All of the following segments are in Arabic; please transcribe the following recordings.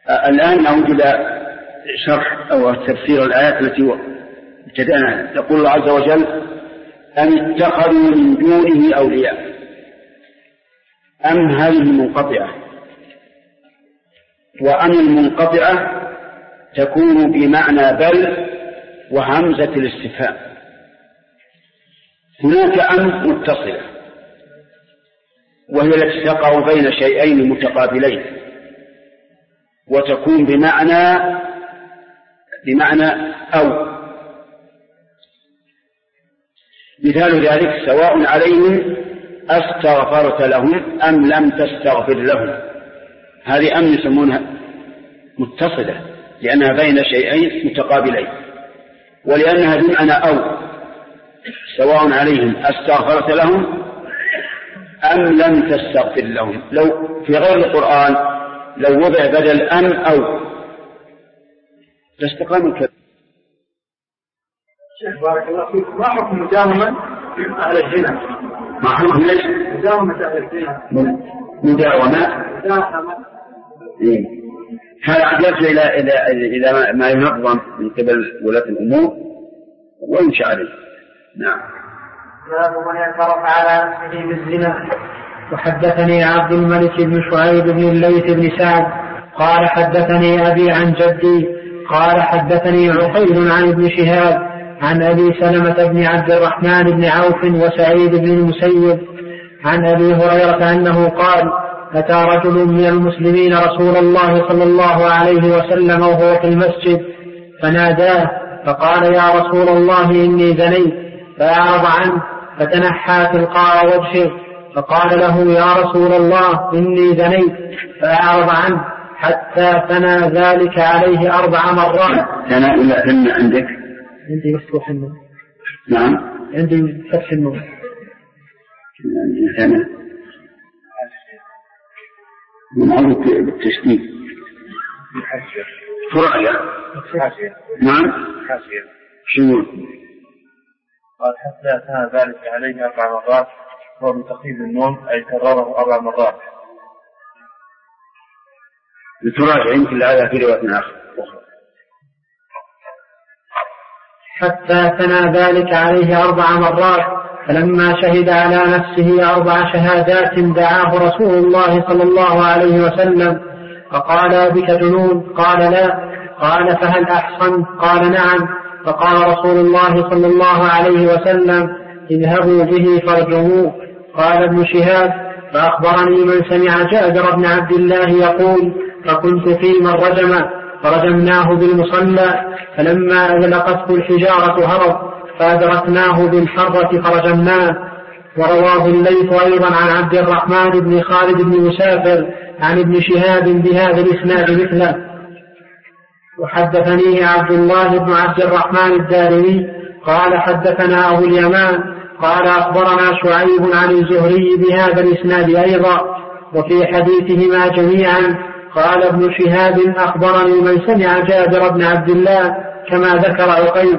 الآن نعود إلى شرح أو تفسير الآيات التي ابتدأنا. يقول الله عز وجل: أم اتخذوا من دونه أولياء. أم هذه منقطعة، وأم المنقطعة تكون بمعنى بل وهمزة الاستفهام. هناك أم متصلة وهي التي تقع بين شيئين متقابلين وتكون بمعنى أو. مثال ذلك: سواء عليهم أستغفرت لهم أم لم تستغفر لهم. هذه أم يسمونها متصلة لأنها بين شيئين متقابلين، ولأنها بمعنى أو. سواء عليهم أستغفرت لهم أم لم تستغفر لهم. لو في غير القرآن لو وضع بدل أم أو تستقام الكلام. بارك الله فيك. ما حكم مداومة أهل الزنا؟ ما حكم ليش؟ مداومة أهل الزنا. مداومة. هذا يحتاج إلى ما ينظم من قبل ولاة الأمور ويمشي عليه. نعم. باب من اعترف على نفسه بالزنا. وحدثني عبد الملك بن شعيب بن الليث بن سعد قال حدثني أبي عن جدي قال حدثني عقيل عن ابن شهاب عن أبي سلمة بن عبد الرحمن بن عوف وسعيد بن المسيب عن أبي هريرة أنه قال: أتى رجل من المسلمين رسول الله صلى الله عليه وسلم وهو في المسجد فناداه فقال: يا رسول الله إني زنيت، فأعرض عنه فتنحى تلقاء وجهه فقال له: يا رسول الله إني زنيت، فأعرض عنه حتى ثنى ذلك عليه 4 مرات. ثنى إلى ثنى عندك؟ عندي مفتوح النور. نعم عندي فتح النور. ثنى من بالتشديد. فرعية. نعم. شنو؟ قال: حتى ثنى ذلك عليه 4 مرات، هو بتخفيف النون أي كرره 4 مرات. لتراجع يمكن لهذا في رواية أخرى. حتى ثنى ذلك عليه 4 مرات، فلما شهد على نفسه 4 شهادات دعاه رسول الله صلى الله عليه وسلم فقال: بك جنون؟ قال: لا. قال: فهل أحصن؟ قال: نعم. فقال رسول الله صلى الله عليه وسلم: اذهبوا به فارجموه. قال ابن شهاب: فأخبرني من سمع جابر بن عبد الله يقول: فكنت في من رجم فرجمناه بالمصلى، فلما أذلقته الحجارة هرب فأدركناه بالحرة فرجمناه. ورواه الليث أيضا عن عبد الرحمن بن خالد بن مسافر عن ابن شهاب بهذا الإسناد مثله. وحدثني عبد الله بن عبد الرحمن الدارمي قال: حدثنا أبو اليمان قال: أخبرنا شعيب عن الزهري بهذا الإسناد أيضا. وفي حديثهما جميعا قال ابن شهاب: أخبرني من سمع جابر بن عبد الله كما ذكر عقيل.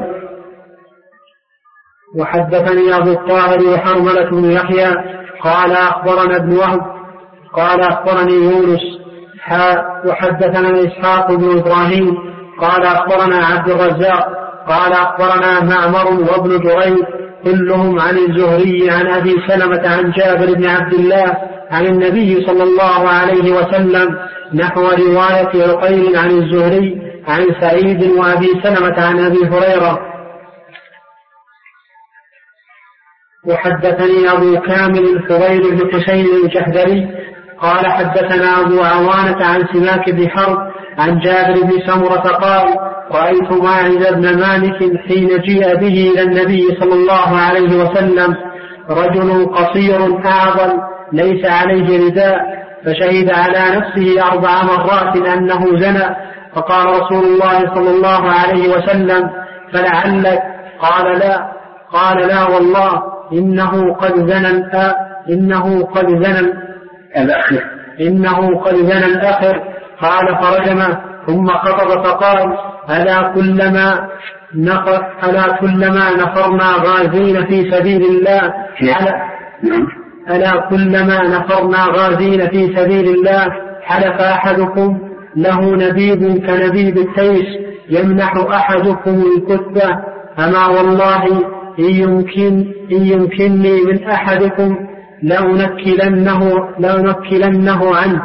وحدثني أبو الطاهر وحرملة بن يحيى قال: أخبرنا ابن وهب قال: أخبرني يونس وحدثنا إسحاق بن إبراهيم قال: أخبرنا عبد الرزاق قال: أخبرنا معمر وابن جريج كلهم عن الزهري عن أبي سلمة عن جابر بن عبد الله عن النبي صلى الله عليه وسلم نحو رواية عقيل عن الزهري عن سعيد وأبي سلمة عن أبي هريرة. وحدثني أبو كامل الفضيل بن حسين الجحدري قال: حدثنا أبو عوانة عن سماك بن حرب عن جابر بن سمرة قال: رأيت ماعز بن مالك حين جيء به إلى النبي صلى الله عليه وسلم رجل قصير أعظم ليس عليه رداء، فشهد على نفسه 4 مرات أنه زنى، فقال رسول الله صلى الله عليه وسلم: فلعلك؟ قال: لا. قال: لا والله إنه قد زنى الآخر. قال: فرجمه ثم خطب فقال: ألا كلما نفرنا غازين في سبيل الله حلف أحدكم له نبيب كنبيب التيس يمنح أحدكم الكتبة أما والله إن يمكنني من أحدكم لأنكلنه عنه.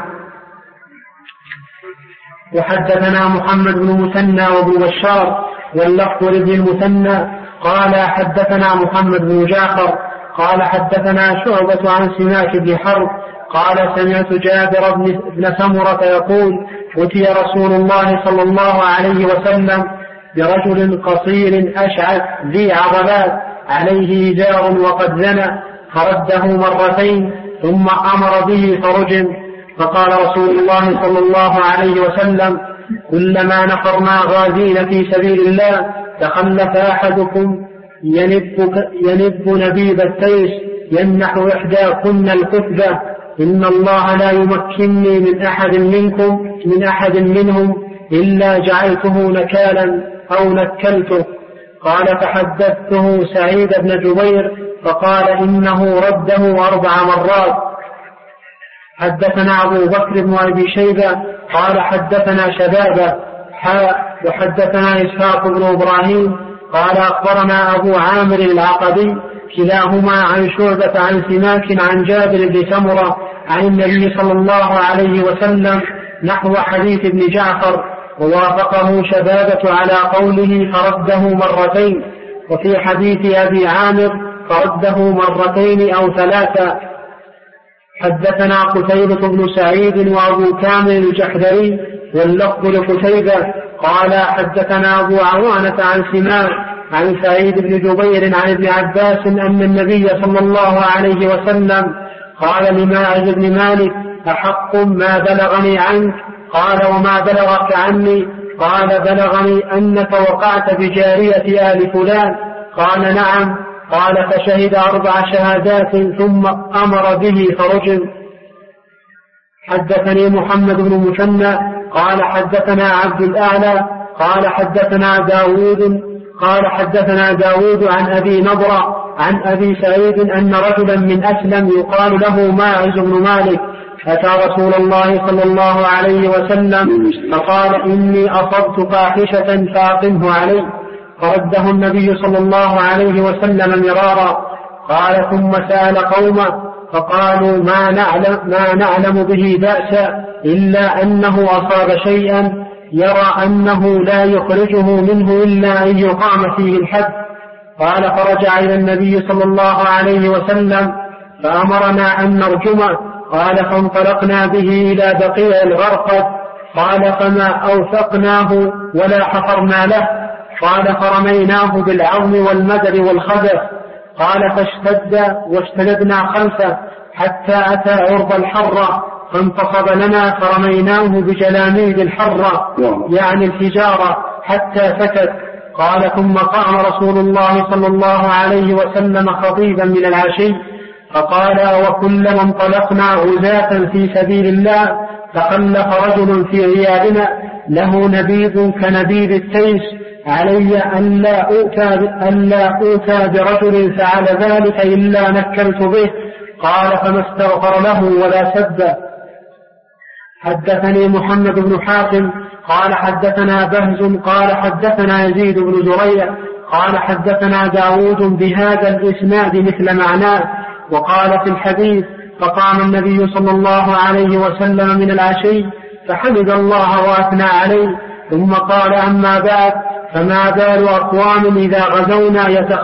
وحدثنا محمد بن مثنى وابن بشار واللفظ لابن المثنى قال حدثنا محمد بن جعفر قال حدثنا شعبة عن سماك بن حرب قال سمعت جابر بن سمرة يقول أتي رسول الله صلى الله عليه وسلم برجل قصير أشعث ذي عضلات عليه إزار وقد زنى فرده مرتين ثم أمر به فرجم. فقال رسول الله صلى الله عليه وسلم كلما نفرنا غازين في سبيل الله تخلف أحدكم ينب نبيب التيس يمنح إحداكن الكتبة إن الله لا يمكنني من أحد منهم إلا جعلته نكالا أو نكلته. قال فحدثته سعيد بن جبير فقال إنه رده 4 مرات. حدثنا أبو بكر بن أبي شيبة قال حدثنا شبابة وحدثنا إسحاق بن إبراهيم قال أخبرنا أبو عامر العقدي كلاهما عن شعبة عن سماك عن جابر بن سمرة عن النبي صلى الله عليه وسلم نحو حديث ابن جعفر ووافقه شبابة على قوله فرده مرتين. وفي حديث أبي عامر فرده مرتين أو 3. حدثنا قتيبة بن سعيد وأبو كامل الجحدري واللفظ لقتيبة قال حدثنا أبو عوانة عن سماك عن سعيد بن جبير عن ابن عباس أن النبي صلى الله عليه وسلم قال لماعز بن مالك أحق ما بلغني عنك؟ قال وما بلغك عني؟ قال بلغني أنك وقعت بجارية آل فلان. قال نعم. قال فشهد 4 شهادات ثم أمر به فرجم. حدثني محمد بن مثنى قال حدثنا عبد الأعلى قال حدثنا داود عن أبي نضرة عن أبي سعيد أن رجلا من أسلم يقال له ماعز بن مالك أتى رسول الله صلى الله عليه وسلم فقال إني أصبت فاحشة فأقمه علي. فرده النبي صلى الله عليه وسلم مرارا. قال ثم سأل قومه فقالوا ما نعلم به بأسا إلا أنه أصاب شيئا يرى أنه لا يخرجه منه إلا أن يقام فيه الحد. قال فرجع إلى النبي صلى الله عليه وسلم فأمرنا أن نرجمه. قال فانطلقنا به إلى بقيع الغرقد. قال فما أوثقناه ولا حفرنا له. قال فرميناه بالعظم والمدر والخبث. قال فاشتد واجتلدنا خلفه حتى أتى عرض الحرة فانتصب لنا فرميناه بجلاميد الحرة يعني الحجارة حتى سكت. قال ثم قام رسول الله صلى الله عليه وسلم خطيبا من العشي فقال وكلما انطلقنا غزاة في سبيل الله تخلف رجل في عيالنا له نبيذ كنبيذ التيس علي ألا أوتى برجل فعل ذلك إلا نكلت به. قال فما استغفر له ولا سب. حدثني محمد بن حاتم قال حدثنا بهز قال حدثنا يزيد بن زريع قال حدثنا داود بهذا الإسناد مثل معناه. وقال في الحديث فقام النبي صلى الله عليه وسلم من العشي فحمد الله وأثنى عليه ثم قال أما بعد فما بال أقوام إذا غزونا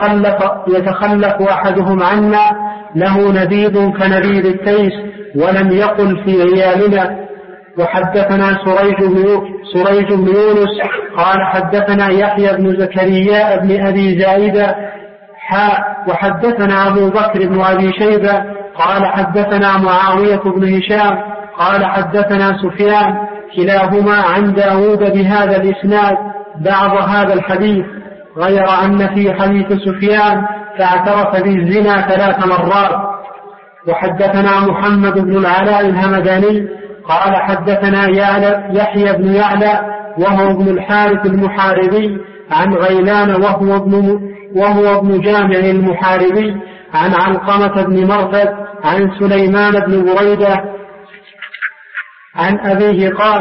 يتخلف أحدهم عنا له نبيذ كنبيذ التيس ولم يقل في عيالنا. وحدثنا سريج بن يونس قال حدثنا يحيى بن زكريا بن أبي زائدة وحدثنا أبو بكر بن أبي شيبة قال حدثنا معاوية بن هشام قال حدثنا سفيان كلاهما عن داود بهذا الإسناد بعض هذا الحديث غير أن في حديث سفيان فاعترف بالزنا 3 مرات. وحدثنا محمد بن العلاء الهمداني قال حدثنا يحيى بن يعلى وهو ابن الحارث المحاربي عن غيلان وهو ابن جامع المحاربي عن علقمة بن مرثد عن سليمان بن بريدة عن أبيه قال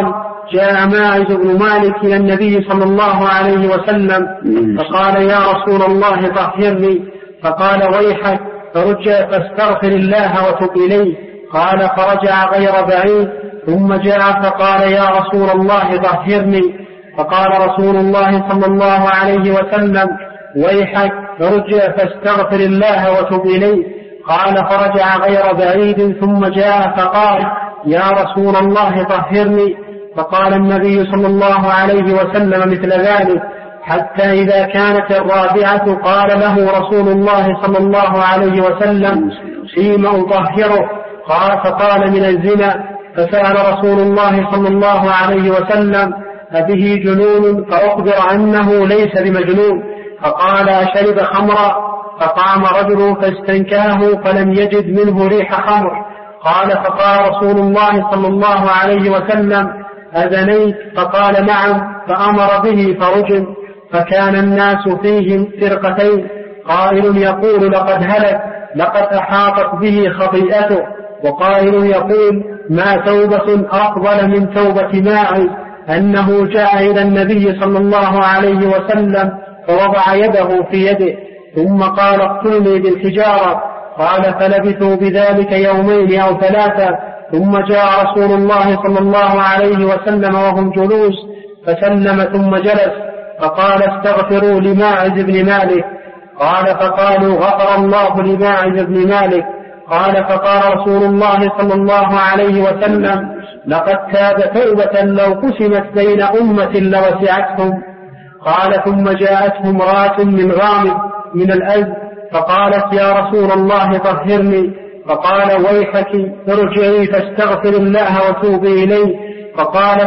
جاء ماعز بن مالك إلى النبي صلى الله عليه وسلم فقال يا رسول الله طهرني، فقال ويحك فرجع فاستغفر الله وتب إليه. قال فرجع غير بعيد ثم جاء فقال يا رسول الله طهرني، فقال رسول الله صلى الله عليه وسلم ويحك فرجع فاستغفر الله وتب إليه. قال فرجع غير بعيد ثم جاء فقال يا رسول الله طهرني، فقال النبي صلى الله عليه وسلم مثل ذلك، حتى إذا كانت الرابعة قال له رسول الله صلى الله عليه وسلم فيما أطهره؟ قال فقال من الزنا. فسأل رسول الله صلى الله عليه وسلم أبه جنون؟ فأخبر أنه ليس بمجنون. فقال أشرب خمرا؟ فقام رجل فاستنكاه فلم يجد منه ريح خمر. قال فقال رسول الله صلى الله عليه وسلم أذنيت؟ فقال نعم، فأمر به فرجم. فكان الناس فيهم فرقتين، قائل يقول لقد هلك لقد أحاطت به خطيئته، وقائل يقول ما توبة أفضل من توبة ماعز، أنه جاء إلى النبي صلى الله عليه وسلم فوضع يده في يده ثم قال اقتلني بالحجارة. قال فلبثوا بذلك يومين أو ثلاثة، ثم جاء رسول الله صلى الله عليه وسلم وهم جلوس فسلم ثم جلس، فقال استغفروا لماعز بن مالك. قال فقالوا غفر الله لماعز بن مالك. قال فقال رسول الله صلى الله عليه وسلم لقد تاب توبة لو قسمت بين أمة لوسعتهم. قال ثم جاءته امرأة من غامد من الأزد فقالت يا رسول الله طهرني. فقال ويحك ارجعي فاستغفر الله وتوبي إليه. فقالت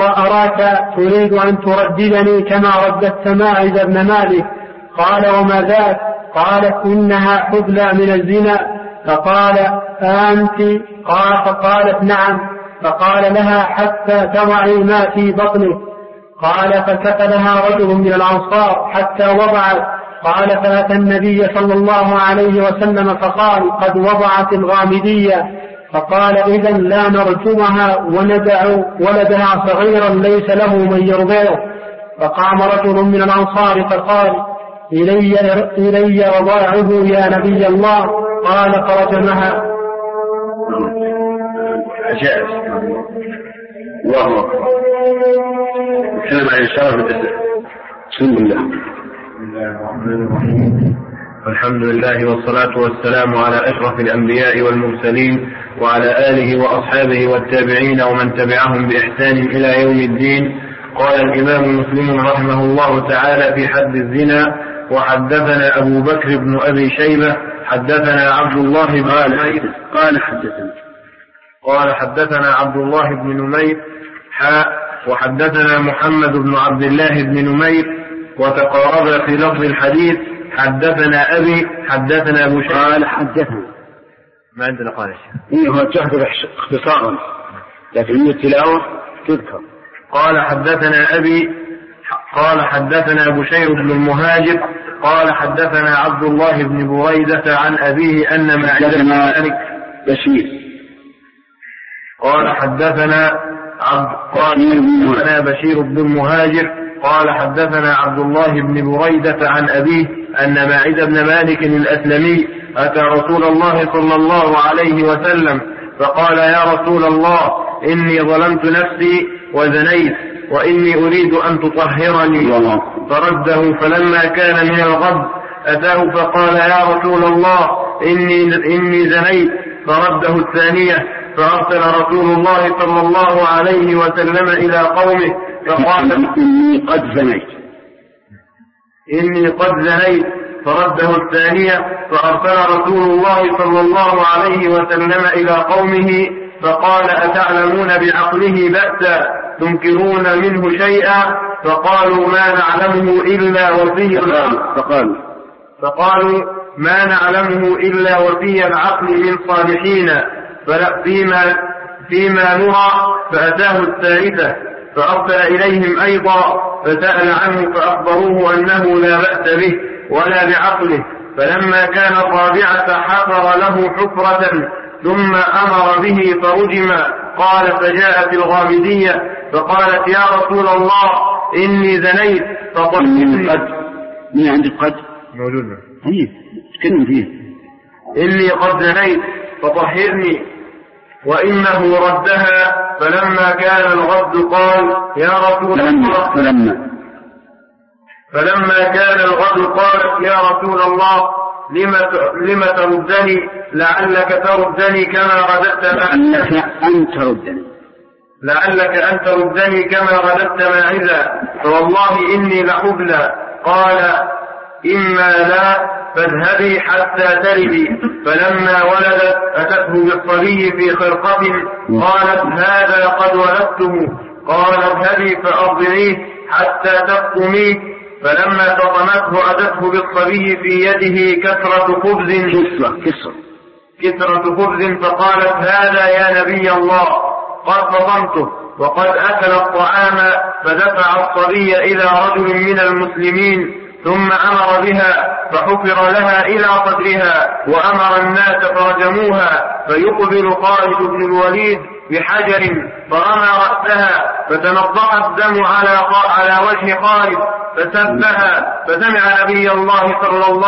أراك تريد أن ترددني كما رددت ماعز بن مالك. قال وما ذاك؟ قالت إنها حبلى من الزنا. فقال أنت؟ قال فقالت نعم. فقال لها حتى تضعي ما في بطنك. قال فكفلها رجل من الأنصار حتى وضعت. قال فأتى النبي صلى الله عليه وسلم فقال قد وضعت الغامدية. فقال إذا لا نرجمها وندع ولدها صغيرا ليس له من يرضعه. فقام رجل من الأنصار فقال إلي رضاعه يا نبي الله. قال فرجمها. جائز. الله أكبر. الكلام عن الشرف بسم الله. بسم الله الرحمن الرحيم. الحمد لله والصلاة والسلام على أشرف الأنبياء والمرسلين وعلى آله وأصحابه والتابعين ومن تبعهم بإحسان إلى يوم الدين. قال الإمام مسلم رحمه الله تعالى في حد الزنا: وحدثنا أبو بكر بن أبي شيبة حدثنا عبد الله بن نمير قال حدثنا عبد الله بن نمير وحدثنا محمد بن عبد الله بن نمير وتقارب في لفظ الحديث. حدثنا أبي حدثنا أبو شيبة قال حدثنا ما عندنا قال الشيء هو تحدث اختصارا لكن التلاوة تذكر. قال حدثنا أبي قال حدثنا بشير بن المهاجر قال حدثنا عبد الله بن بريدة عن أبيه أن معاذ بن مالك بشير قال حدثنا بشير بن المهاجر قال حدثنا عبد الله بن بريدة عن أبيه أن معاذ بن مالك الأسلمي أتى رسول الله صلى الله عليه وسلم فقال يا رسول الله إني ظلمت نفسي وزنيت وإني أريد أن تطهرني. فرده. فلما كان من الغد أتاه فقال يا رسول الله إني زنيت. فرده الثانية. فأرسل رسول الله صلى الله عليه وسلم إلى قومه فقال إني قد زنيت. فرده الثانية. فأرسل رسول الله صلى الله عليه وسلم إلى قومه فقال أتعلمون بعقله بأسا تنكرون منه شيئا؟ فقالوا ما نعلمه إلا وفي العقل من صالحين فيما نرى. فأتاه الثالثة فأرسل إليهم أيضا فسأل عنه فأخبروه أنه لا بأس به ولا بعقله. فلما كان الرابعة حفر له حفرة ثم أمر به فرجم. قال فجاءت الغامدية فقالت يا رسول الله إني زنيت فطهرني. من عند القد موجودة تكلم فيه إني قد زنيت فطهرني وإنه ردها. فلما كان الغد قال يا رسول الله فلما كان الغد قالت يا رسول الله لم تردني لعلك تردني كما رددت لعلك أن تردني كما رددت ماعزا فوالله إني لحبلى. قال إما لا فاذهبي حتى تلدي. فلما ولدت أتته بالصبي في خرقة قالت هذا قد ولدته. قال اذهبي فأرضعيه حتى تفطميه. فلما فطمته أتته بالصبي في يده كسرة خبز فقالت هذا يا نبي الله قد فطمته وقد أكل الطعام. فدفع الصبي إلى رجل من المسلمين ثم أمر بها فحفر لها إلى صدرها وأمر الناس فرجموها. فيقبل خالد بن الوليد بحجر فرمى رأسها فتنضح الدم على وجه خالد فسبها. فسمع نبي الله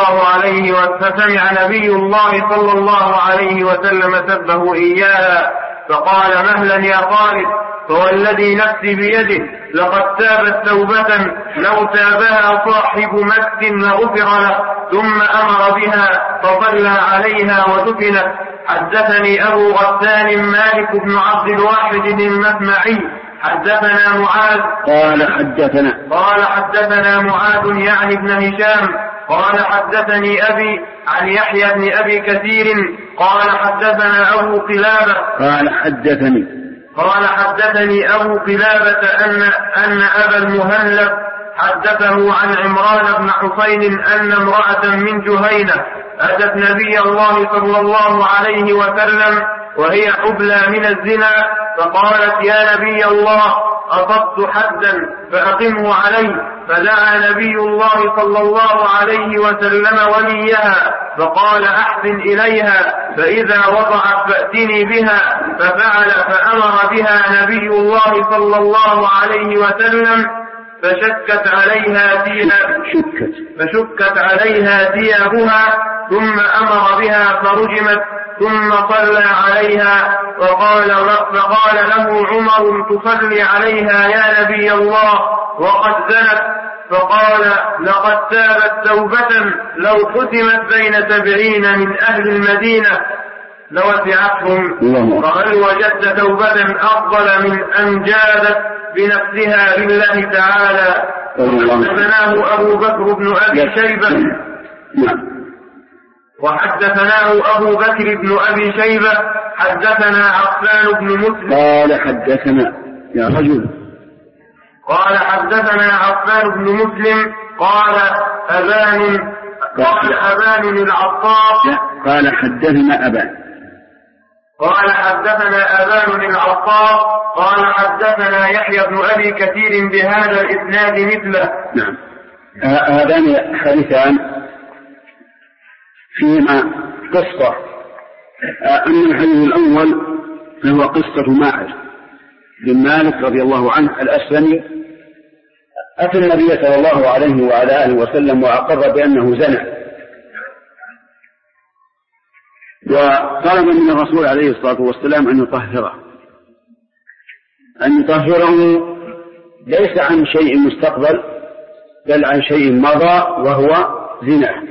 صلى الله عليه وسلم سبه إياها فقال مهلا يا خالد فوالذي نفسي بيده لقد تابت توبة لو تابها صاحب مس لغفر له. ثم أمر بها فصلى عليها ودفنت. حدثني أبو غسان مالك بن عبد الواحد المسمعي حدثنا معاذ قال حدثنا معاذ يعني ابن هشام قال حدثني أبي عن يحيى بن أبي كثير قال حدثنا أبو قلابة قال حدثني أبو قلابة أن أبا المهلب حدثه عن عمران بن حسين أن امرأة من جهينة أتت نبي الله صلى الله عليه وسلم وهي حبلى من الزنا فقالت يا نبي الله أصبت حدا فأقمه علي. فدعا نبي الله صلى الله عليه وسلم وليها فقال أحسن إليها فإذا وضعت فأتني بها. ففعل فأمر بها نبي الله صلى الله عليه وسلم فشكت عليها ثيابها ثم أمر بها فرجمت ثم صلى عليها. فقال له عمر تصلي عليها يا نبي الله وقد زنت. فقال لقد تابت توبة لو ختمت بين 70 من أهل المدينة لوسعتهم. فهل وجدت توبة أفضل من أن جادت بنفسها لله تعالى؟ وحدثناه أبو بكر بن أبي شيبة حدثنا عفان بن مسلم قال حدثنا عفان بن مسلم قال أبان العطار قال حدثنا أبان العطار قال حدثنا يحيى بن أبي كثير بهذا الإسناد مثله. نعم. هذان حديثان فيما قصة. أما الحديث الأول فهو قصة ماعز بن مالك رضي الله عنه الأسلمي أتى النبي صلى الله عليه وعلى آله وسلم وأقر بأنه زنى وطلب من الرسول عليه الصلاة والسلام أن يطهره ليس عن شيء مستقبل بل عن شيء مضى وهو زنا.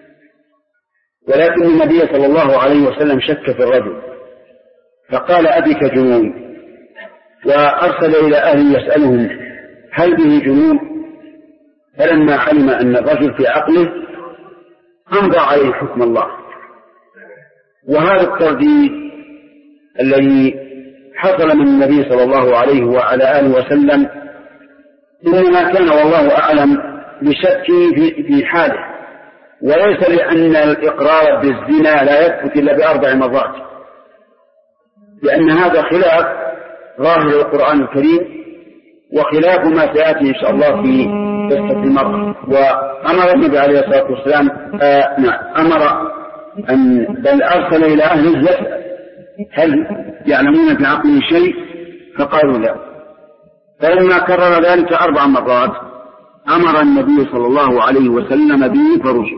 ولكن النبي صلى الله عليه وسلم شك في الرجل فقال أبك جنون وأرسل إلى أهل يسألهم هل به جنون. فلما علم أن الرجل في عقله أمضى عليه حكم الله. وهذا الترديد الذي حصل من النبي صلى الله عليه وعلى آله وسلم إنما كان والله أعلم بشك في حاله وليس لأن الإقرار بالزنا لا يثبت إلا ب4 مرات لأن هذا خلاف ظاهر القرآن الكريم وخلاف ما سيأتي إن شاء الله في قصة المرأة. وأمر النبي عليه الصلاة والسلام أمر بل أرسل إلى أهل الزفة هل يعلمون في عقله شيء؟ فقالوا لا. فلما كرر ذلك 4 مرات أمر النبي صلى الله عليه وسلم به فرجه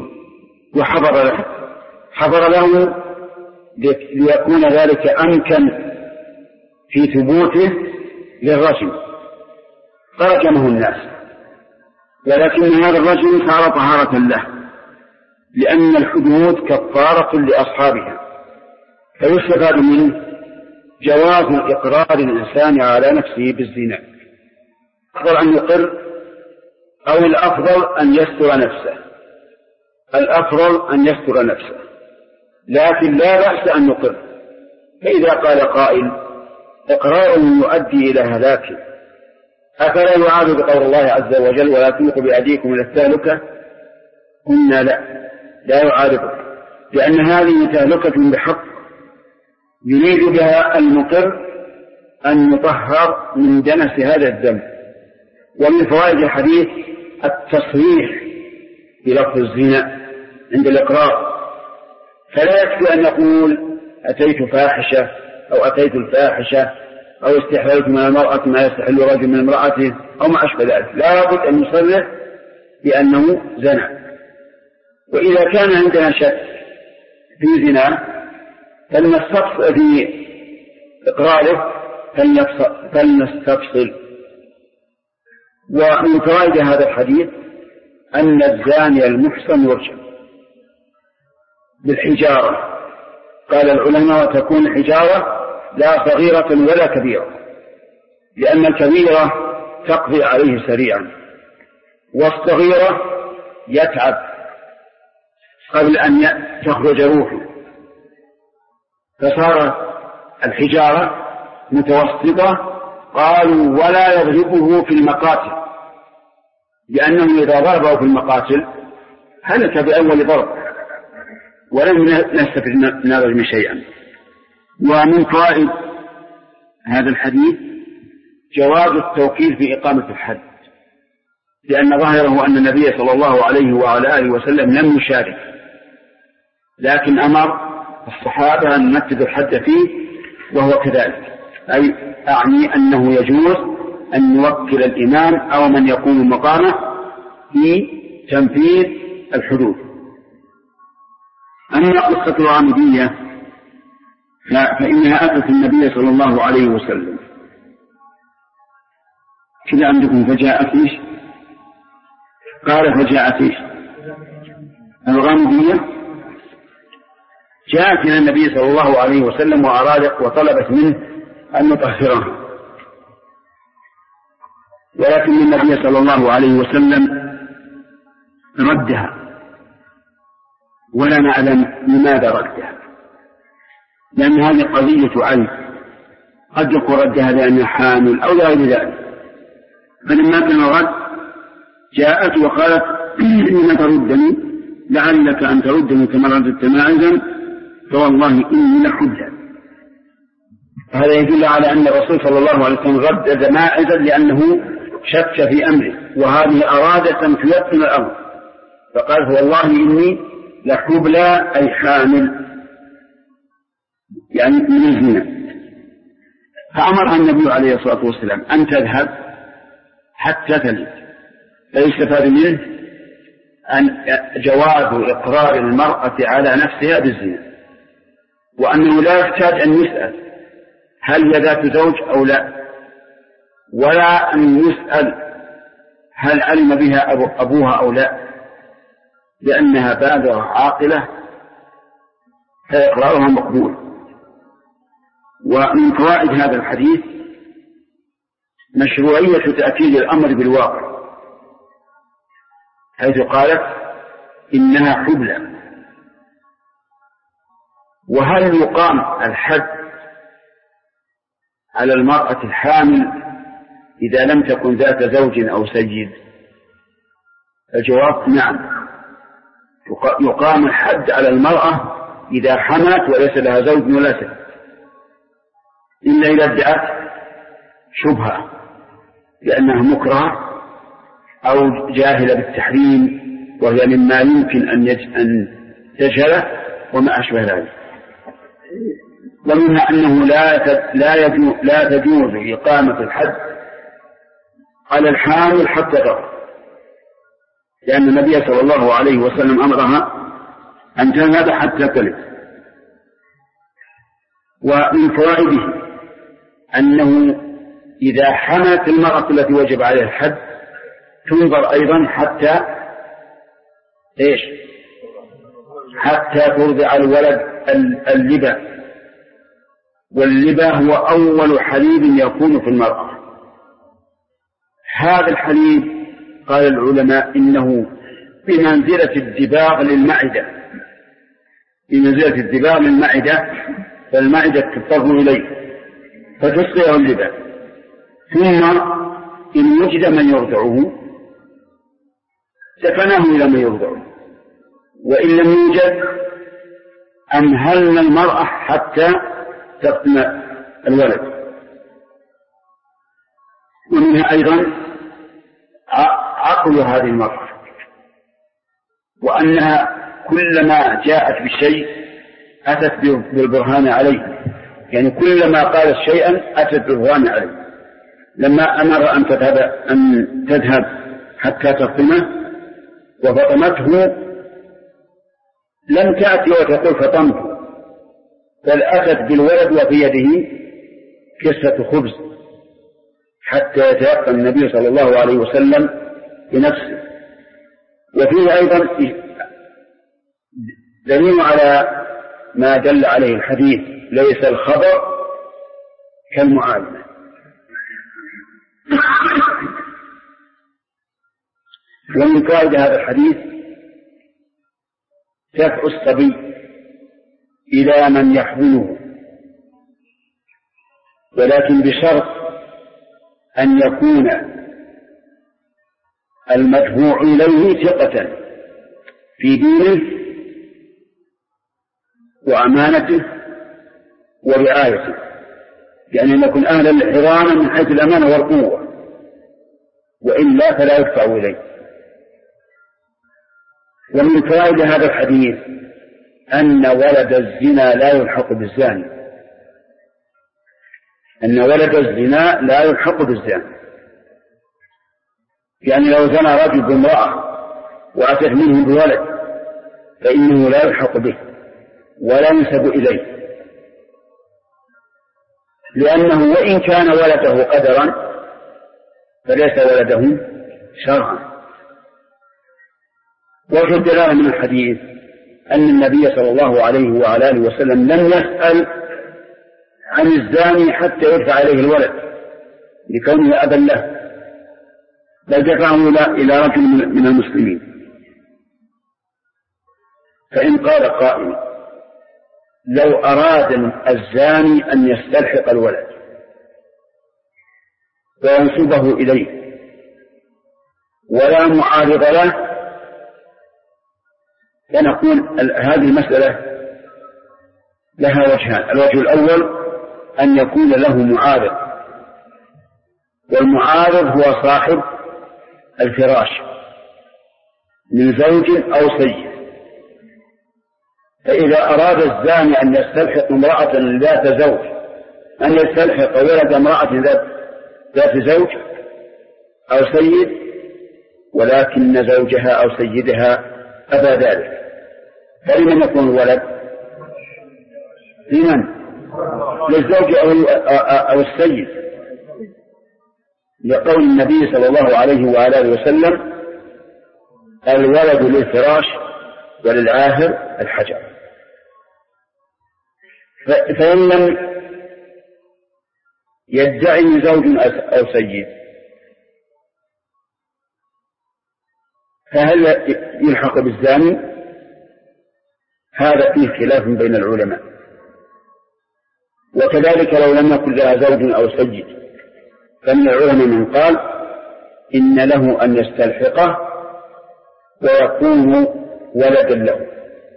وحضر له ليكون ذلك أمكن في ثبوته للرجم، فرجمه الناس، ولكن هذا الرجم صار طهارة له، لأن الحدود كفارة لأصحابها. فيستفاد منه جواز إقرار الإنسان على نفسه بالزنا، الأفضل أن يقر أو الأفضل أن يستر نفسه، الأفضل أن يستر نفسه، لكن لا بأس أن يقر. فإذا قال قائل إقرار يؤدي إلى هلاك أفلا يعاد بقول الله عز وجل ولا تلقوا بأيديكم إلى التهلكة؟ قلنا لا يعارض، لأن هذه تهلكة بحق يريد بها المقر أن يطهر من دنس هذا الذنب. ومن فوائد الحديث التصريح بلفظ الزنا عند الإقرار، فلا يكفي أن يقول أتيت فاحشة أو أتيت الفاحشة أو استحللت من المرأة ما يستحل رجل من امرأته أو ما أشبه ذلك، لا بد أن يصرح بأنه زنى. وإذا كان عندنا شك في زنا فلنستفصل في إقراره، فلنستفصل. ومن فوائد هذا الحديث أن الزاني المحصن يرجم بالحجارة. قال العلماء وتكون حجارة لا صغيرة ولا كبيرة، لأن الكبيرة تقضي عليه سريعا، والصغيرة يتعب قبل أن تخرج روحه، فصار الحجارة متوسطة. قالوا ولا يضربه في المقاتل، لأنه إذا ضربه في المقاتل هلك بأول ضرب ولم نستفد من الرجم شيئا. ومن فوائد هذا الحديث جواز التوكيل في إقامة الحد، لأن ظاهره أن النبي صلى الله عليه وعلى آله وسلم لم يشارك، لكن أمر الصحابة أن ينفذوا الحد فيه، وهو كذلك. أي أعني أنه يجوز أن يوكل الإمام أو من يقوم مقامه في تنفيذ الحدود. أما قصة الغامدية فإنها أتت النبي صلى الله عليه وسلم كذا عندكم فجاءت إيش؟ قال فجاءت إيش؟ الغامدية جاءت إلى النبي صلى الله عليه وسلم وطلبت منه أن يطهرها، ولكن النبي صلى الله عليه وسلم ردها، ولا نعلم لماذا ردها، لأن هذه قضية عيب، قد يكون ردها لأنها حامل أو غير ذلك. فلما كان الرد جاءت وقالت إنما تردني لعلك أن تردني كما رددت ماعزا فوالله إني لحجة. هذا يدل على أن الرسول صلى الله عليه وسلم ردد ماعزا لأنه شك في أمره، وهذه أرادت أن تيقن الأمر، فقال والله إني لحبلى أي حامل، يعني من الزنا. فأمرها النبي عليه الصلاة والسلام أن تذهب حتى تلد. فيستفاد منه أن جواز إقرار المرأة على نفسها بالزنا، وأنه لا يحتاج أن يسأل هل هي ذات زوج أو لا، ولا أن يسأل هل علم بها أبوها أو لا، لأنها بالغة عاقلة فإقرارها مقبول. ومن فوائد هذا الحديث مشروعية تأكيد الأمر بالواقع، حيث قالت إنها حبلى. وهل يقام الحد على المرأة الحامل إذا لم تكن ذات زوج أو سيد؟ الجواب نعم، يقام الحد على المرأة إذا حملت وليس لها زوج ولا سيد، إلا إذا ادعت شبهة لأنها مكرهة أو جاهلة بالتحريم وهي مما يمكن أن تجهله وما أشبه ذلك. ومنها أنه لا تجوز إقامة الحد على الحامل حتى تضع، لأن النبي صلى الله عليه وسلم أمرها أن تنهض حتى تلد. ومن فوائده أنه إذا حملت المرأة التي وجب عليها الحد تنظر أيضا حتى ترضع الولد اللبا، واللبا هو أول حليب يكون في المرأة. هذا الحليب قال العلماء إنه بمنزلة الدباغ للمعدة، بمنزلة الدباغ للمعدة، فالمعدة تضطر إليه فتسقيه اللبا، ثم إن وجد من يرضعه سفناه إلى من يرضعه، وإن لم يوجد أمهلنا المرأة حتى تقتل الولد. ومنها أيضا عقل هذه المرأة، وأنها كلما جاءت بشيء أتت بالبرهان عليه، يعني كلما قالت شيئا أتت بالبرهان عليه. لما أمر أن تذهب حتى تفطمه وفطمته لم تأتي وتقول فطمته، بل أتت بالولد وفي يده كسة خبز حتى يتيقن النبي صلى الله عليه وسلم بنفسه. وفيه أيضا دليل على ما دل عليه الحديث: ليس الخبر كالمعاينة. ومن فائدة هذا الحديث دفع الصبي إلى من يحمله، ولكن بشرط أن يكون المدفوع إليه ثقة في دينه وأمانته ورعايته، يعني أن يكون أهلا للحرامة من حيث الأمانة والقوة، وإلا فلا يدفع إليه. ومن فائدة هذا الحديث أن ولد الزنا لا يلحق بالزاني، أن ولد الزنا لا يلحق بالزاني، يعني لو زنى رجل بامرأة وأتت منه بولد فإنه لا يلحق به ولا ينسب إليه، لأنه وإن كان ولده قدرا فليس ولده شرعا. وجه الدلالة من الحديث أن النبي صلى الله عليه وعلى آله وسلم لم يسأل عن الزاني حتى يدفع إليه الولد لكونه أبا له، بل دفعه إلى رجل من المسلمين. فإن قال قائل: لو أراد الزاني أن يستلحق الولد وينسبه إليه ولا معارض له، فنقول هذه المسألة لها وجهان: الوجه الأول أن يكون له معارض، والمعارض هو صاحب الفراش من زوج أو سيد. فإذا أراد الزاني أن يستلحق امرأة ذات زوج، أن يستلحق ولد امرأة ذات زوج أو سيد، ولكن زوجها أو سيدها أبى ذلك، فلمن يكون الولد؟ لمن؟ للزوج أو السيد، لقول النبي صلى الله عليه وآله وسلم: الولد للفراش وللعاهر الحجر. فإن لم يدعي زوج أو سيد فهل يلحق بالزاني؟ هذا فيه خلاف بين العلماء. وكذلك لو لم يكن لها زوج أو سيد فمن العلماء من قال إن له أن يستلحقه ويكون ولدا له،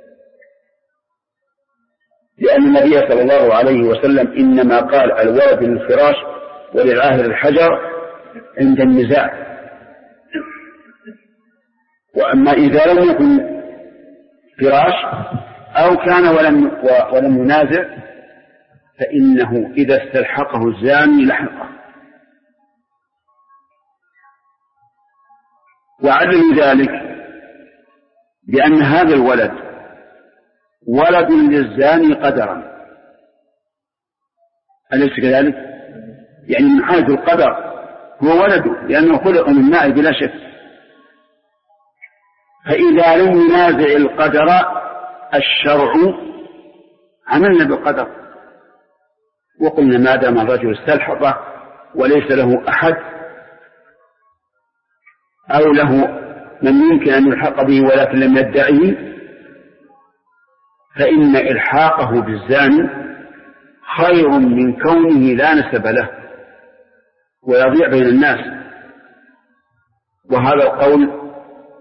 لأن النبي صلى الله عليه وسلم إنما قال الولد للفراش وللعاهر الحجر عند النزاع. وأما إذا لم يكن فراش أو كان ولم ينازع فإنه إذا استلحقه الزاني لحقه. وعلم ذلك بأن هذا الولد ولد للزاني قدرا، أليس كذلك؟ يعني من حيث القدر هو ولده، لأنه خلق من ماء بلا شك. فإذا لم ينازع القدر الشرع عملنا بالقدر، وقلنا ما دام الرجل استلحقه وليس له أحد أو له من يمكن أن يلحق به ولكن لم يدعيه، فإن إلحاقه بالزاني خير من كونه لا نسب له ويضيع بين الناس. وهذا القول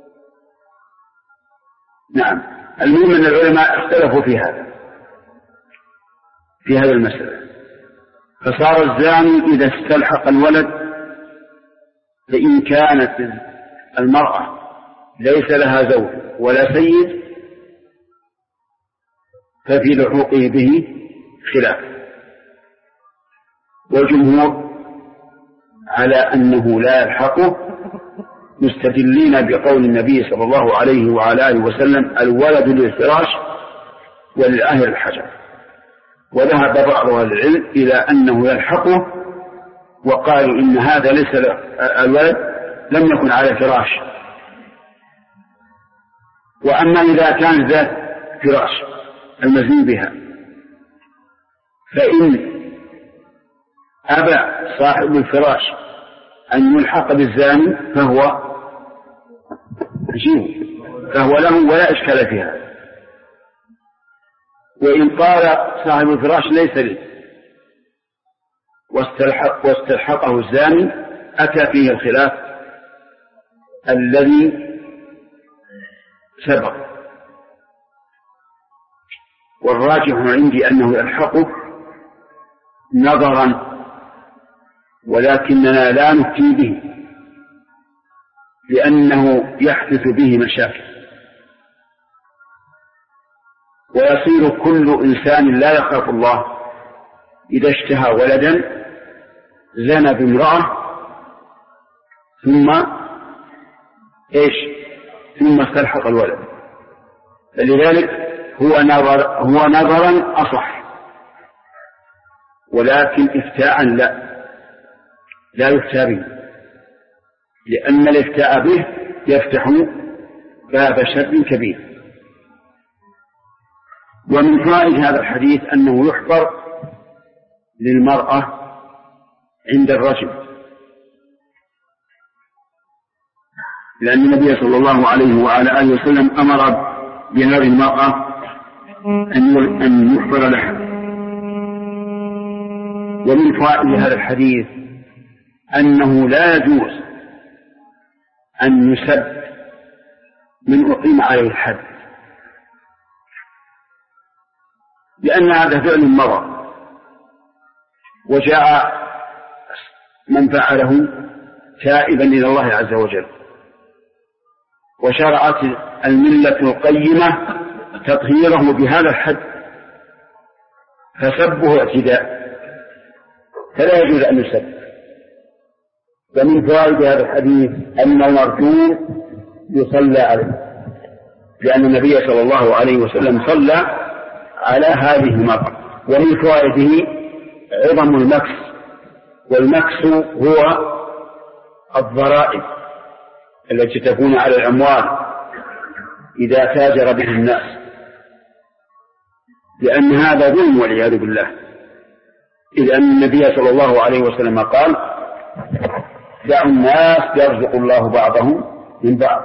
نعم. المهم أن العلماء اختلفوا في هذا المسألة. فصار الزاني إذا استلحق الولد، فإن كانت المرأة ليس لها زوج ولا سيد ففي لحوقه به خلاف، والجمهور على أنه لا يلحقه مستدلين بقول النبي صلى الله عليه وعلى آله وسلم: الولد للفراش وللأهل الحجر. وذهب بعض أهل العلم إلى أنه يلحقه، وقالوا إن هذا ليس الولد لم يكن على فراش. وأما إذا كان ذات فراش المزني بها، فإن أبى صاحب الفراش أن يلحق بالزاني فهو له ولا إشكال فيها. وإن قال صاحب الفراش ليس لي واستلحقه الزاني أتى فيه الخلاف الذي سبق. والراجح عندي أنه يلحقه نظرا، ولكننا لا نفتي به لأنه يحدث به مشاكل، ويصير كل إنسان لا يخاف الله إذا اشتهى ولدا زنى بامرأة ثم استلحق الولد. فلذلك هو نظرا أصح، ولكن إفتاء لا يفتى به، لأن الإفتاء به يفتح باب شر كبير. ومن فوائد هذا الحديث أنه يحفر للمرأة عند الرجل، لأن النبي صلى الله عليه وعلى آله وسلم أمر بهذه المرأة أن يحفر لها. ومن فوائد هذا الحديث أنه لا يجوز أن يسب من أقيم عليه الحد، لأن هذا فعل مرض، وجاء من فعله تائبا إلى الله عز وجل، وشرعت الملة القيمة تطهيره بهذا الحد، فسبه اعتداء، فلا يجوز أن يسب. ومن فوائد هذا الحديث أن المرجوم يصلى عليه، لأن النبي صلى الله عليه وسلم صلى على هذه المرأة. ومن فوائده عظم المكس، والمكس هو الضرائب التي تكون على الأموال إذا تاجر به الناس، لأن هذا ظلم والعياذ بالله، إذ أن النبي صلى الله عليه وسلم قال: دعوا الناس يرزق الله بعضهم من بعض.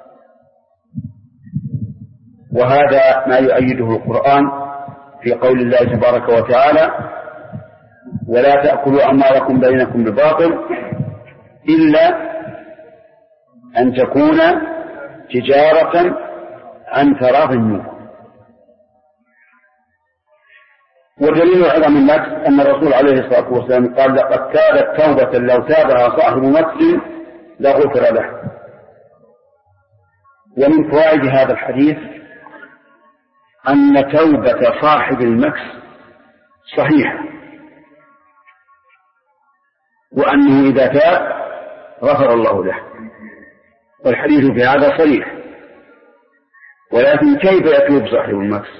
وهذا ما يؤيده القرآن في قول الله تبارك وتعالى: ولا تأكلوا أموالكم بينكم بباطل إلا أن تكون تجارة عن تراض منكم. ودليل عظم المكس أن الرسول عليه الصلاة والسلام قال: لقد كانت توبة لو تابها صاحب مكس لغفر له. ومن فوائد هذا الحديث أن توبة صاحب المكس صحيحة، وأنه إذا تاب غفر الله له، والحديث في هذا صريح. ولكن كيف يتوب صاحب المكس؟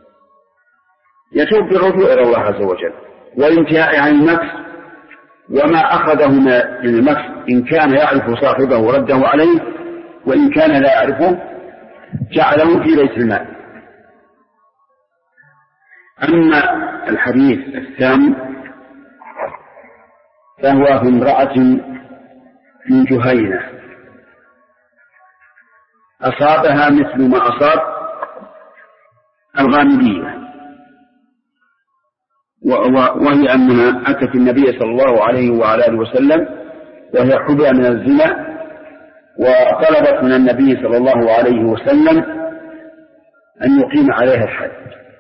يتوب بالرجوع إلى الله عز وجل والانتهاء عن المكس، وما أخذه من المكس إن كان يعرف صاحبه رده عليه، وإن كان لا يعرفه جعله في بيت المال. أما الحديث الثاني فهو في امرأة من جهينة أصابها مثل ما أصاب الغامدية، وهي أنها أتت النبي صلى الله عليه وعلى آله وسلم وهي حبلى من الزنا، وطلبت من النبي صلى الله عليه وسلم أن يقيم عليها الحد.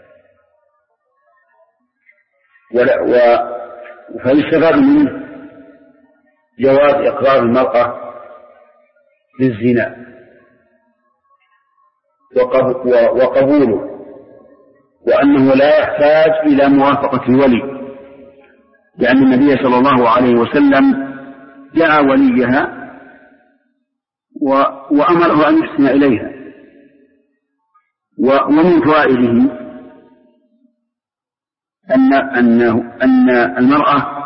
فيستفاد منه جواز إقرار المرأة بالزنا وقبوله، وأنه لا يحتاج إلى موافقة الولي، لأن النبي صلى الله عليه وسلم دعا وليها وأمره أن يحسن إليها. ومن فوائده أن المرأة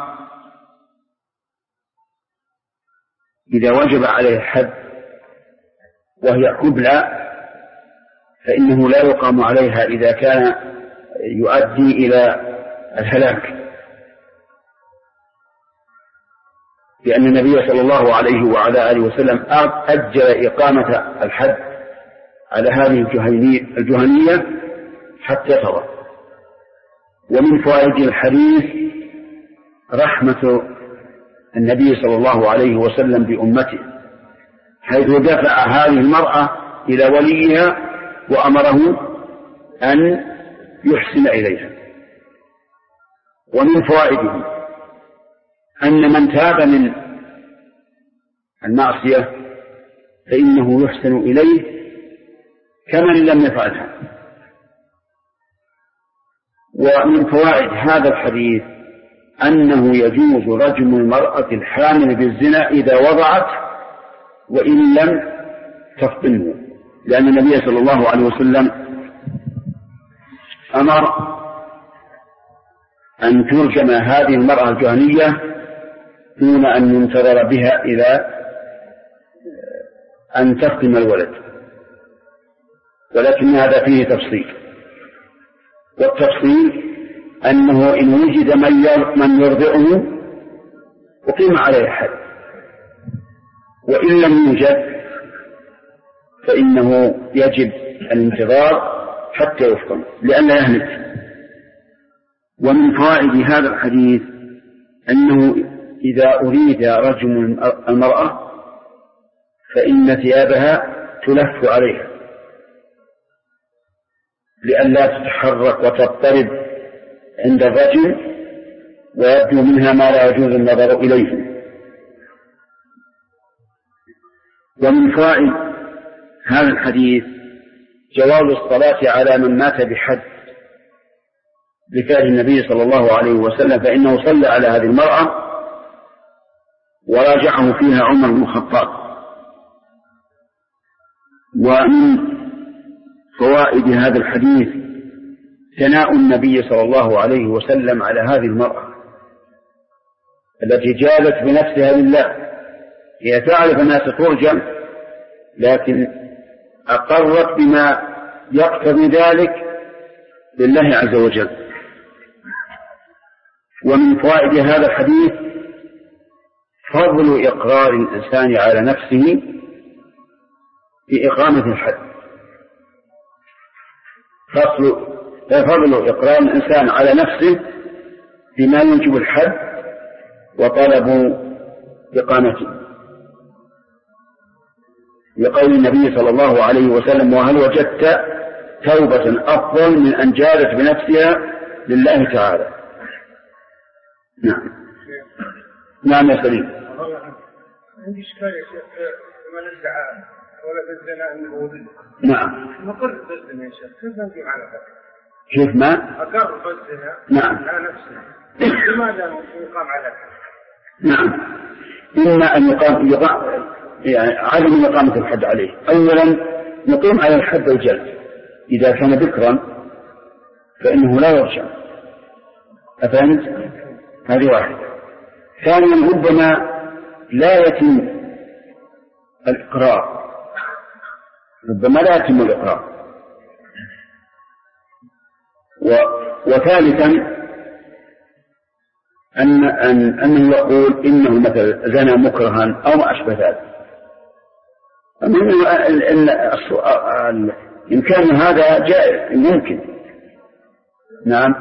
إذا وجب عليها الحد وهي حبلى فإنه لا يقام عليها إذا كان يؤدي إلى الهلاك، لأن النبي صلى الله عليه وعلى آله وسلم أجل إقامة الحد على هذه الجهنية حتى ترى. ومن فوائد الحديث رحمة النبي صلى الله عليه وسلم بأمته، حيث دفع هذه المرأة إلى وليها وأمره أن يحسن إليها. ومن فوائده أن من تاب من المعصية فإنه يحسن إليه كمن لم يفعلها. ومن فوائد هذا الحديث أنه يجوز رجم المرأة الحامل بالزنا إذا وضعت وإن لم تفطنه، لأن النبي صلى الله عليه وسلم أمر أن ترجم هذه المرأة الجهنية دون أن ينتظر بها إلى أن تفطم الولد، ولكن هذا فيه تفصيل، والتفصيل أنه إن وجد من يرضعه أقيم عليه الحد، وإن لم يوجد فإنه يجب الانتظار حتى يفطم لئلا يهلك. ومن فوائد هذا الحديث أنه إذا أريد رجم المرأة فإن ثيابها تلف عليها لئلا تتحرك وتضطرب عند الرجم ويبدو منها ما لا يجوز النظر إليه. ومن فوائد هذا الحديث جواز الصلاة على من مات بحد لفعل النبي صلى الله عليه وسلم، فإنه صلى على هذه المرأة وراجعه فيها عمر بن الخطاب. ومن فوائد هذا الحديث ثناء النبي صلى الله عليه وسلم على هذه المرأة التي جالت بنفسها لله، هي تعرف أنها سترجم لكن أقرت بما يقتضي ذلك لله عز وجل. ومن فوائد هذا الحديث فضل إقرار الإنسان على نفسه في إقامة الحد، فضل إقرار الإنسان على نفسه بما يوجب الحد وطلب إقامته، لقول النبي صلى الله عليه وسلم: وهل وجدت توبة أفضل من أن جادت بنفسها لله تعالى؟ نعم. نعم يا سليم. عندي إشكال يا شيخ من ادعى ولا بالزنا أنه ولد. نعم. نقر بالزنا يا شيخ، كيف نقيم على ذلك؟ كيف ما أقر بالزنا نعم على نفسه لماذا يقام عليه؟ نعم إما أن يقام يعني عدم إقامة الحد عليه. أولا نقيم على الحد الجلد إذا كان ذكرا فإنه لا يرجع. أفهمت؟ هذه واحدة. ثانيا ربما لا يتم الإقرار، ربما لا يتم الإقرار. وثالثا أنه يقول إنه مثلا زنا مكرها أو ما أشبه ذلك. إن كان هذا جائز ممكن. نعم.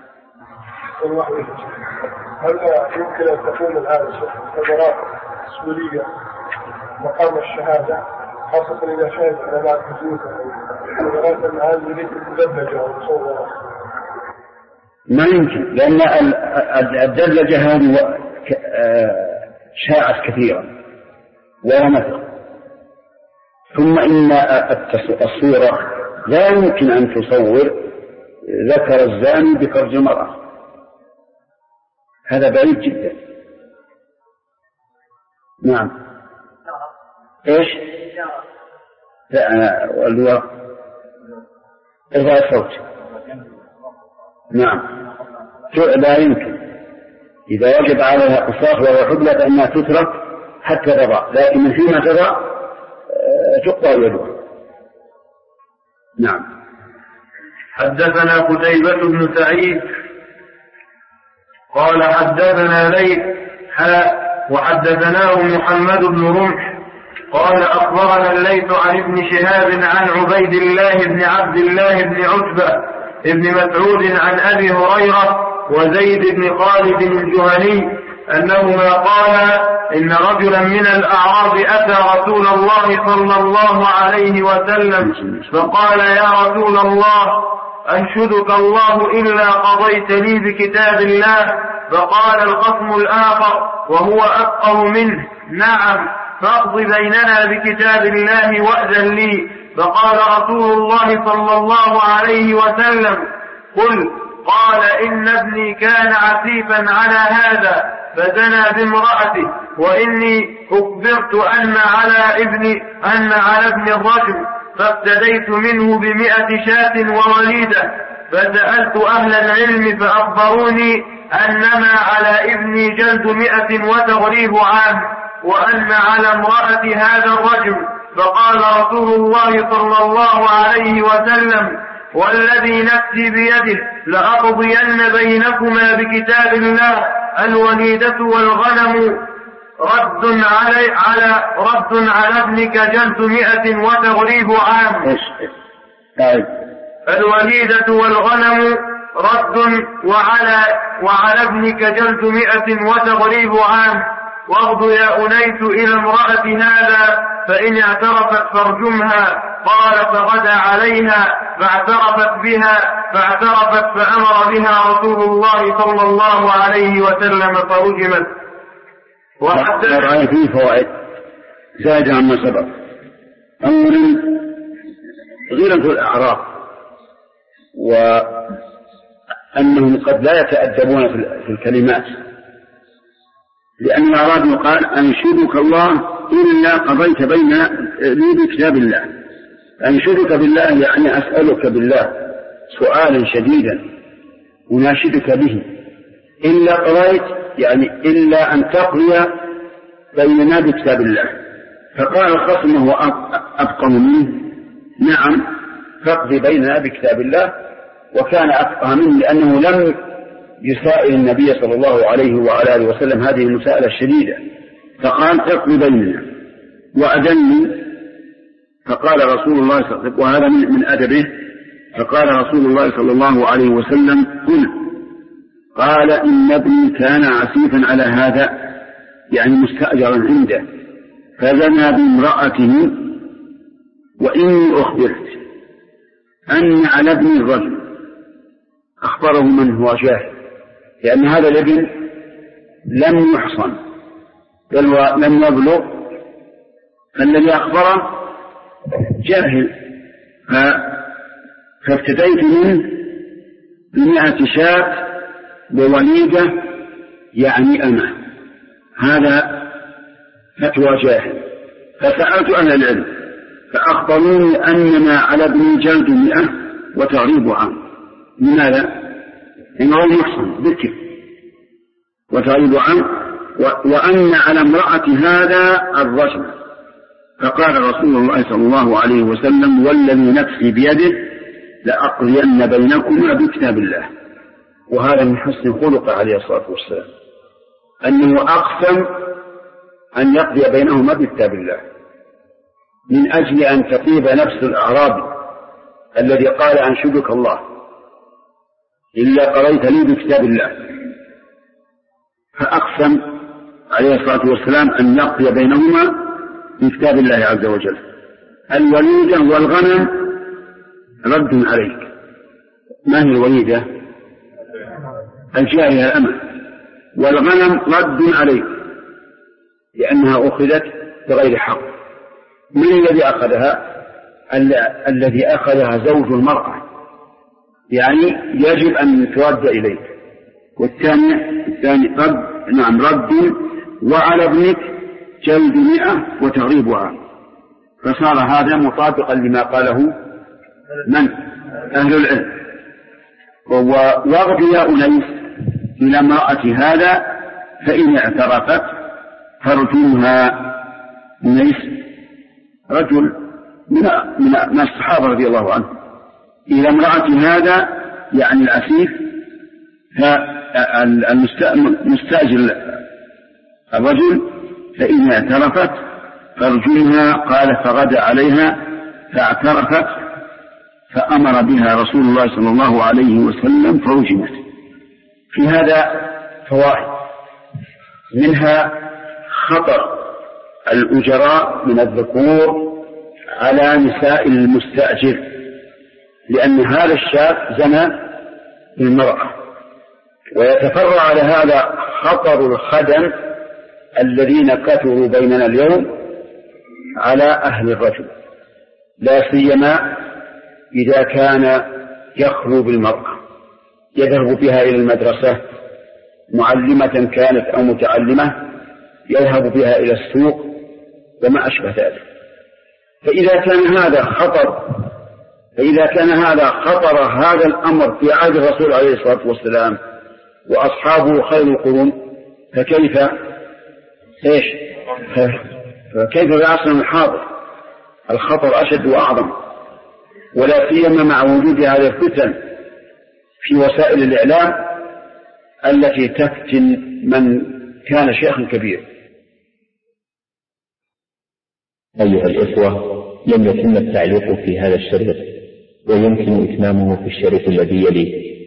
هل يمكن أن تكون الآن الخبراء السورية مقام الشهادة خاصة إذا شهد علماء كثيرة خبرات أن هذه ليست مدبجة أو مصورة؟ ما يمكن، لأن الدلجة هذه شاعت كثيرا ولا مثل. ثم إن الصورة لا يمكن أن تصور ذكر الزاني بفرج المرأة، هذا بعيد جدا. نعم. إيش؟ لا إرفع الصوت. نعم لا يمكن. إذا وجب عليها قصاص وهو حبلى فإنها تترك حتى تضع، لكن فيما تضع تقطع يدها. نعم. حدثنا قتيبة بن سعيد قال حدثنا ليث وحدثناه محمد بن رمح قال أخبرنا الليث عن ابن شهاب عن عبيد الله بن عبد الله بن عتبة ابن مسعود عن أبي هريرة وزيد بن خالد الجهني أنهما قال إن رجلا من الأعراب أتى رسول الله صلى الله عليه وسلم فقال يا رسول الله أنشدك الله إلا قضيت لي بكتاب الله. فقال الخصم الآخر وهو أفقه منه نعم فاقض بيننا بكتاب الله وأذن لي. فقال رسول الله صلى الله عليه وسلم قل قال إن ابني كان عفيفا على هذا فزنى بامرأته وإني أخبرت أن على ابن الرجل فافتديت منه ب100 شاة ووليدة. فسألت أهل العلم فأخبروني أنما على ابني جلد 100 وتغريب عام وأن على امرأة هذا الرجل. فقال رسول الله صلى الله عليه وسلم والذي نفسي بيده لأقضين بينكما بكتاب الله الوليدة والغنم رد على ابنك جلد 100 وتغريب عام. الوليدة والغنم رد وعلى ابنك جلد 100 وتغريب عام. واغض يا أنيس إلى امرأة هذا فإن اعترفت فارجمها. قال فغدا عليها فاعترفت فأمر بها رسول الله صلى الله عليه وسلم فرجمت. وحتى فيه فوائد زائدة عما سبق. أولا غيرة الأعراف وأنهم قد لا يتأدبون في الكلمات، لأن الأعراب يقال أنشدك الله إلا قضيت بين لي بكتاب الله. أنشدك بالله يعني أسألك بالله سؤالا شديدا أناشدك به، إلا قضيت يعني إلا أن تقضي بيننا بكتاب الله. فقال الخصم هو أفقه منه نعم فاقضي بيننا بكتاب الله. وكان أفقه منه لأنه لم يسائل النبي صلى الله عليه وعلى آله وسلم هذه المسائلة الشديدة، فقال تقضي بيننا وأذن. فقال رسول الله صلى الله عليه وسلم وهذا من أدبه، فقال رسول الله صلى الله عليه وسلم قل قال إن ابني كان عسيفا على هذا يعني مستأجرا عنده فزنى بامرأته وإني أخبرت أن على ابن الرجل. أخبره من هو جاهل، لأن هذا الابن لم يحصن بل لم يبلغ، فالذي أخبره جاهل. فافتديت منه ب100 شاة ووليدة يعني أمة. هذا فتوى جاهل. فسألت أهل العلم فأخبروني أن ما على ابن جلد 100 وتغريب عام. لماذا؟ إنه محصن ذكر وتغريب عام، وأن على امرأة هذا الرجم. فقال رسول الله صلى الله عليه وسلم: والذي نفسي بيده لأقضين بينكما بكتاب الله. وهذا من حسن خلقه عليه الصلاة والسلام، أنه أقسم أن يقضي بينهما بكتاب الله من أجل أن تطيب نفس الأعرابي الذي قال: أنشدك الله إلا قضيت لي بكتاب الله. فأقسم عليه الصلاة والسلام أن يقضي بينهما بكتاب الله عز وجل. الوليدة والغنم رد عليك. ما هي الوليدة؟ الجارية الأمة. والغنم رد عليك لأنها أخذت بغير حق. من الذي أخذها؟ الذي أخذها زوج المرأة، يعني يجب أن ترد إليك. والثاني رد وعلى ابنك جلد 100 وتغريب عام. فصار هذا مطابقا لما قاله من؟ أهل العلم. واغض يا أنيس إلى امرأة هذا فإن اعترفت فارجمها. أنيس رجل من الصحابة رضي الله عنه، إلى امرأة هذا يعني العفيف، فالمستأجر الرجل فإن اعترفت فارجمها. قال: فغدا عليها فاعترفت فأمر بها رسول الله صلى الله عليه وسلم فرجمت. في هذا فوائد، منها خطر الأجراء من الذكور على نساء المستأجر، لأن هذا الشاب زنى بالمرأة. ويتفرع على هذا خطر الخدم الذين كثروا بيننا اليوم على أهل الرجل، لا سيما إذا كان يخلو بالمرأة، يذهب بها إلى المدرسة، معلمة كانت أو متعلمة، يذهب بها إلى السوق وما أشبه ذلك. فإذا كان هذا خطر هذا الأمر في عهد الرسول عليه الصلاة والسلام وأصحابه خير القرون، فكيف بعصرنا الحاضر؟ الخطر أشد وأعظم، ولا سيما مع وجود هذه الفتن في وسائل الإعلام التي تفتن من كان شيخا كبير. أيها الإخوة، لم يتم التعليق في هذا الشريط، ويمكن إتمامه في الشريط الذي يليه.